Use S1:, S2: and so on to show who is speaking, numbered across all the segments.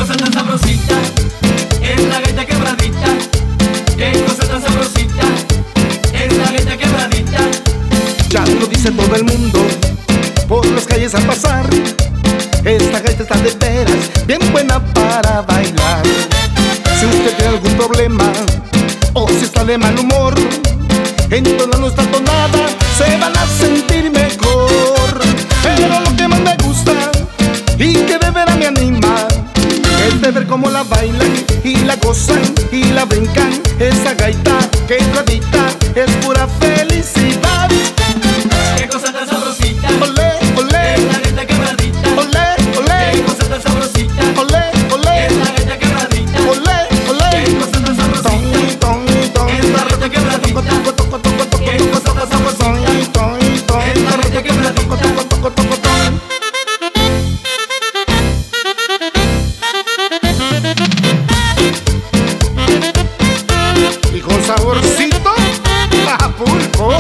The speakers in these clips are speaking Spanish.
S1: cosa tan sabrosita, es la gaita quebradita. Qué cosa tan sabrosita, es la gaita quebradita.
S2: Ya lo dice todo el mundo, por las calles al pasar. Esta gaita está de veras, bien buena para bailar. Si usted tiene algún problema, o si está de mal humor, entonando esta tonada se van a sentir mejor. Pero lo que más me gusta y que de veras me anima es de ver cómo la bailan y la gozan y la brincan. Esa gaita quebradita es pura felicidad.
S1: Qué cosa tan sabrosita,
S2: Olé, olé,
S1: es la gaita quebradita.
S2: olé, olé,
S1: Qué cosa tan sabrosita,
S2: olé, olé,
S1: es la gaita quebradita.
S2: olé, olé.
S1: Qué cosa tan sabrosita,
S2: Ton, ton,
S1: es la gaita quebradita. Qué cosa tan sabrosita, es la gaita quebradita.
S2: Y con saborcito a pulpo.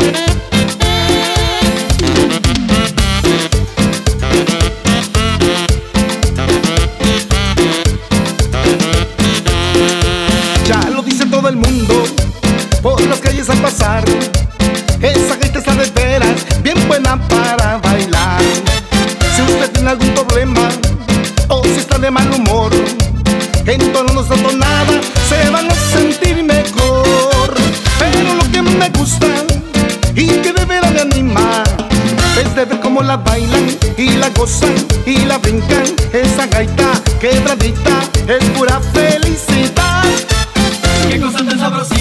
S2: Ya lo dice todo el mundo, por las calles al pasar. Esa gaita está de veras, bien buena para bailar. Si usted tiene algún problema, o si está de mal humor, entonando esta tonada se van a sentir mejor. Pero lo que me gusta y que de veras me anima es de ver cómo la bailan y la gozan y la brincan. Esa gaita quebradita es pura felicidad.
S1: Qué cosa tan sabrosita.